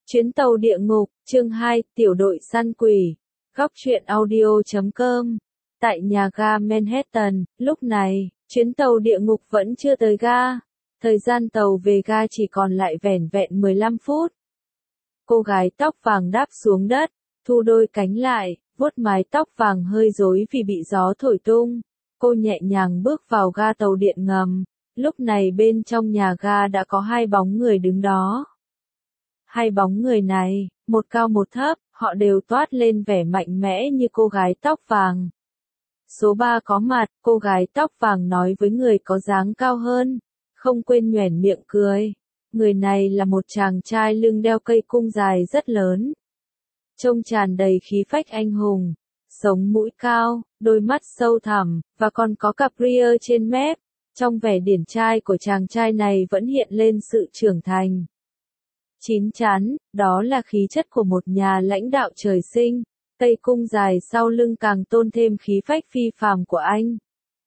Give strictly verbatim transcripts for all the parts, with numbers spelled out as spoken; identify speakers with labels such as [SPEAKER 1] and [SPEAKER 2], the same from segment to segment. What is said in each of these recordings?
[SPEAKER 1] Chuyến tàu địa ngục, chương hai, tiểu đội săn quỷ. Góc truyện audio chấm com. Tại nhà ga Manhattan, lúc này, chuyến tàu địa ngục vẫn chưa tới ga. Thời gian tàu về ga chỉ còn lại vẻn vẹn mười lăm phút. Cô gái tóc vàng đáp xuống đất, thu đôi cánh lại, vuốt mái tóc vàng hơi rối vì bị gió thổi tung. Cô nhẹ nhàng bước vào ga tàu điện ngầm. Lúc này bên trong nhà ga đã có hai bóng người đứng đó. Hai bóng người này, một cao một thấp, họ đều toát lên vẻ mạnh mẽ như cô gái tóc vàng. Số ba có mặt, cô gái tóc vàng nói với người có dáng cao hơn, không quên nhoẻn miệng cười. Người này là một chàng trai lưng đeo cây cung dài rất lớn. Trông tràn đầy khí phách anh hùng, sống mũi cao, đôi mắt sâu thẳm, và còn có cặp ria trên mép. Trong vẻ điển trai của chàng trai này vẫn hiện lên sự trưởng thành. Chín chắn, đó là khí chất của một nhà lãnh đạo trời sinh, cây cung dài sau lưng càng tôn thêm khí phách phi phàm của anh.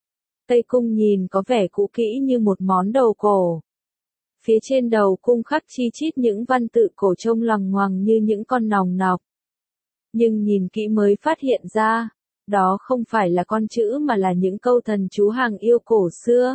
[SPEAKER 1] Cây cung nhìn có vẻ cũ kỹ như một món đầu cổ. Phía trên đầu cung khắc chi chít những văn tự cổ trông loằng ngoằng như những con nòng nọc. Nhưng nhìn kỹ mới phát hiện ra, đó không phải là con chữ mà là những câu thần chú hàng yêu cổ xưa.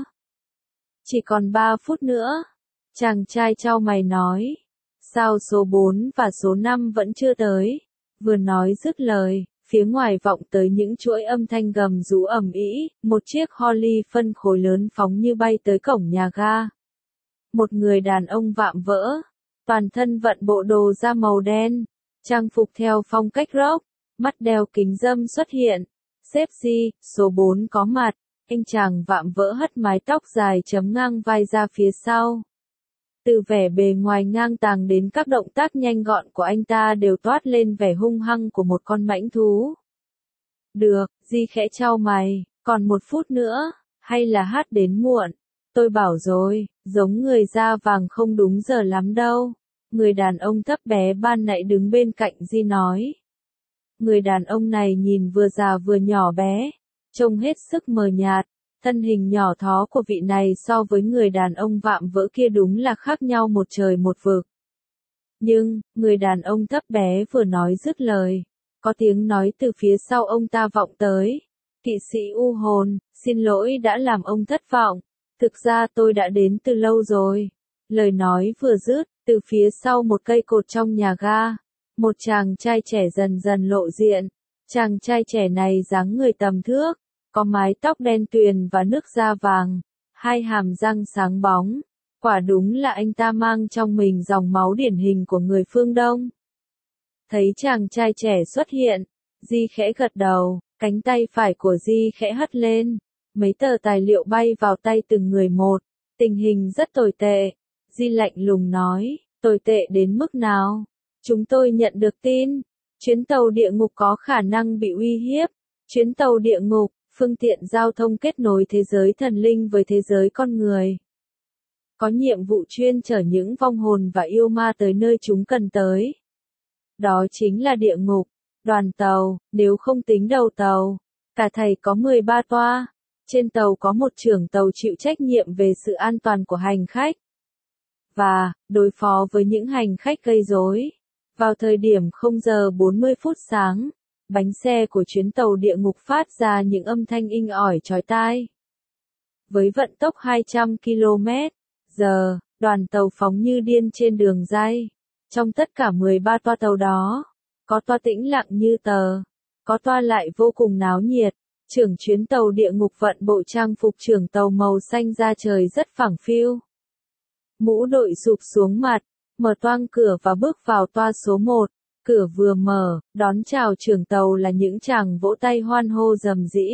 [SPEAKER 1] Chỉ còn ba phút nữa, chàng trai chau mày nói. Sao số bốn và số năm vẫn chưa tới? Vừa nói dứt lời, phía ngoài vọng tới những chuỗi âm thanh gầm rú ầm ĩ, một chiếc Holly phân khối lớn phóng như bay tới cổng nhà ga. Một người đàn ông vạm vỡ, toàn thân vận bộ đồ da màu đen, trang phục theo phong cách rock, mắt đeo kính râm xuất hiện. Sếp Di, số bốn có mặt, anh chàng vạm vỡ hất mái tóc dài chấm ngang vai ra phía sau. Từ vẻ bề ngoài ngang tàng đến các động tác nhanh gọn của anh ta đều toát lên vẻ hung hăng của một con mãnh thú. Được, Di khẽ chau mày, còn một phút nữa, hay là hát đến muộn. Tôi bảo rồi, giống người da vàng không đúng giờ lắm đâu. Người đàn ông thấp bé ban nãy đứng bên cạnh Di nói. Người đàn ông này nhìn vừa già vừa nhỏ bé, trông hết sức mờ nhạt. Thân hình nhỏ thó của vị này so với người đàn ông vạm vỡ kia đúng là khác nhau một trời một vực. Nhưng, người đàn ông thấp bé vừa nói dứt lời, có tiếng nói từ phía sau ông ta vọng tới. Kỵ sĩ u hồn, xin lỗi đã làm ông thất vọng. Thực ra tôi đã đến từ lâu rồi. Lời nói vừa dứt, từ phía sau một cây cột trong nhà ga, một chàng trai trẻ dần dần lộ diện. Chàng trai trẻ này dáng người tầm thước, có mái tóc đen tuyền và nước da vàng, hai hàm răng sáng bóng. Quả đúng là anh ta mang trong mình dòng máu điển hình của người phương Đông. Thấy chàng trai trẻ xuất hiện, Di khẽ gật đầu, cánh tay phải của Di khẽ hất lên. Mấy tờ tài liệu bay vào tay từng người một, tình hình rất tồi tệ. Di lạnh lùng nói, tồi tệ đến mức nào? Chúng tôi nhận được tin, chuyến tàu địa ngục có khả năng bị uy hiếp. Chuyến tàu địa ngục, phương tiện giao thông kết nối thế giới thần linh với thế giới con người. Có nhiệm vụ chuyên chở những vong hồn và yêu ma tới nơi chúng cần tới. Đó chính là địa ngục. Đoàn tàu, nếu không tính đầu tàu, cả thầy có mười ba toa. Trên tàu có một trưởng tàu chịu trách nhiệm về sự an toàn của hành khách. Và, đối phó với những hành khách gây rối. Vào thời điểm không giờ bốn mươi phút sáng, bánh xe của chuyến tàu địa ngục phát ra những âm thanh inh ỏi chói tai. Với vận tốc hai trăm ki lô mét giờ, đoàn tàu phóng như điên trên đường ray. Trong tất cả mười ba toa tàu đó, có toa tĩnh lặng như tờ, có toa lại vô cùng náo nhiệt. Trưởng chuyến tàu địa ngục vận bộ trang phục trưởng tàu màu xanh da trời rất phẳng phiu. Mũ đội sụp xuống mặt, mở toang cửa và bước vào toa số một. Cửa vừa mở, đón chào trưởng tàu là những chàng vỗ tay hoan hô rầm rĩ.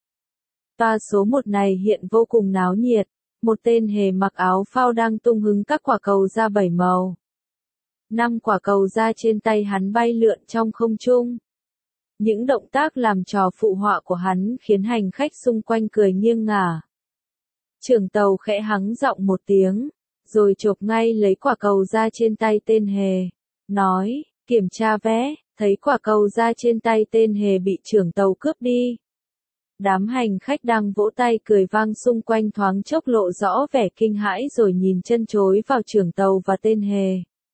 [SPEAKER 1] Toa số một này hiện vô cùng náo nhiệt, một tên hề mặc áo phao đang tung hứng các quả cầu da bảy màu. Năm quả cầu da trên tay hắn bay lượn trong không trung. Những động tác làm trò phụ họa của hắn khiến hành khách xung quanh cười nghiêng ngả. Trưởng tàu khẽ hắng giọng một tiếng, rồi chộp ngay lấy quả cầu da trên tay tên hề, nói, kiểm tra vé, thấy quả cầu da trên tay tên hề bị trưởng tàu cướp đi. Đám hành khách đang vỗ tay cười vang xung quanh thoáng chốc lộ rõ vẻ kinh hãi rồi nhìn chân chối vào trưởng tàu và tên hề.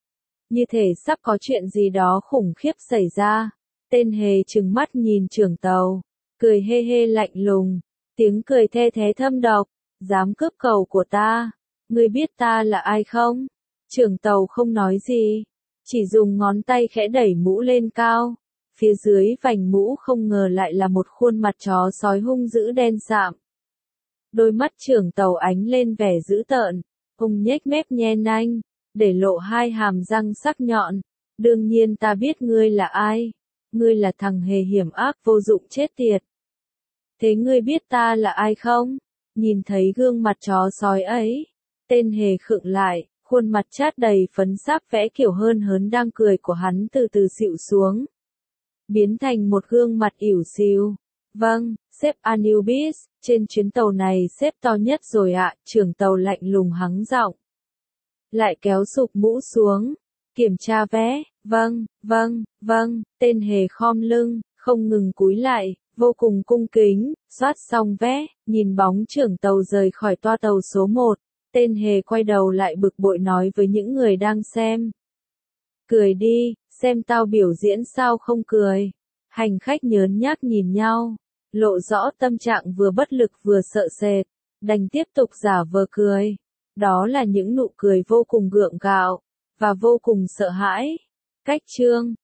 [SPEAKER 1] như thể sắp có chuyện gì đó khủng khiếp xảy ra. Tên hề trừng mắt nhìn trưởng tàu, cười hê hê lạnh lùng, tiếng cười the thế thâm độc, dám cướp cầu của ta, ngươi biết ta là ai không? Trưởng tàu không nói gì, chỉ dùng ngón tay khẽ đẩy mũ lên cao, phía dưới vành mũ không ngờ lại là một khuôn mặt chó sói hung dữ đen sạm. Đôi mắt trưởng tàu ánh lên vẻ dữ tợn, hung nhếch mép nhe nanh, để lộ hai hàm răng sắc nhọn. Đương nhiên ta biết ngươi là ai, ngươi là thằng hề hiểm ác vô dụng chết tiệt. Thế ngươi biết ta là ai không? Nhìn thấy gương mặt chó sói ấy, tên hề khựng lại, khuôn mặt chát đầy phấn sáp vẽ kiểu hơn hớn đang cười của hắn từ từ xịu xuống, biến thành một gương mặt ỉu xìu. Vâng, sếp Anubis, trên chuyến tàu này sếp to nhất rồi ạ, trưởng tàu lạnh lùng hắng giọng. Lại kéo sụp mũ xuống, kiểm tra vé, vâng, vâng, vâng, tên hề khom lưng, không ngừng cúi lại, vô cùng cung kính, soát xong vé, nhìn bóng trưởng tàu rời khỏi toa tàu số một, tên hề quay đầu lại bực bội nói với những người đang xem. Cười đi, xem tao biểu diễn sao không cười. Hành khách nhớn nhác nhìn nhau, lộ rõ tâm trạng vừa bất lực vừa sợ sệt, đành tiếp tục giả vờ cười. Đó là những nụ cười vô cùng gượng gạo, và vô cùng sợ hãi. Cách chương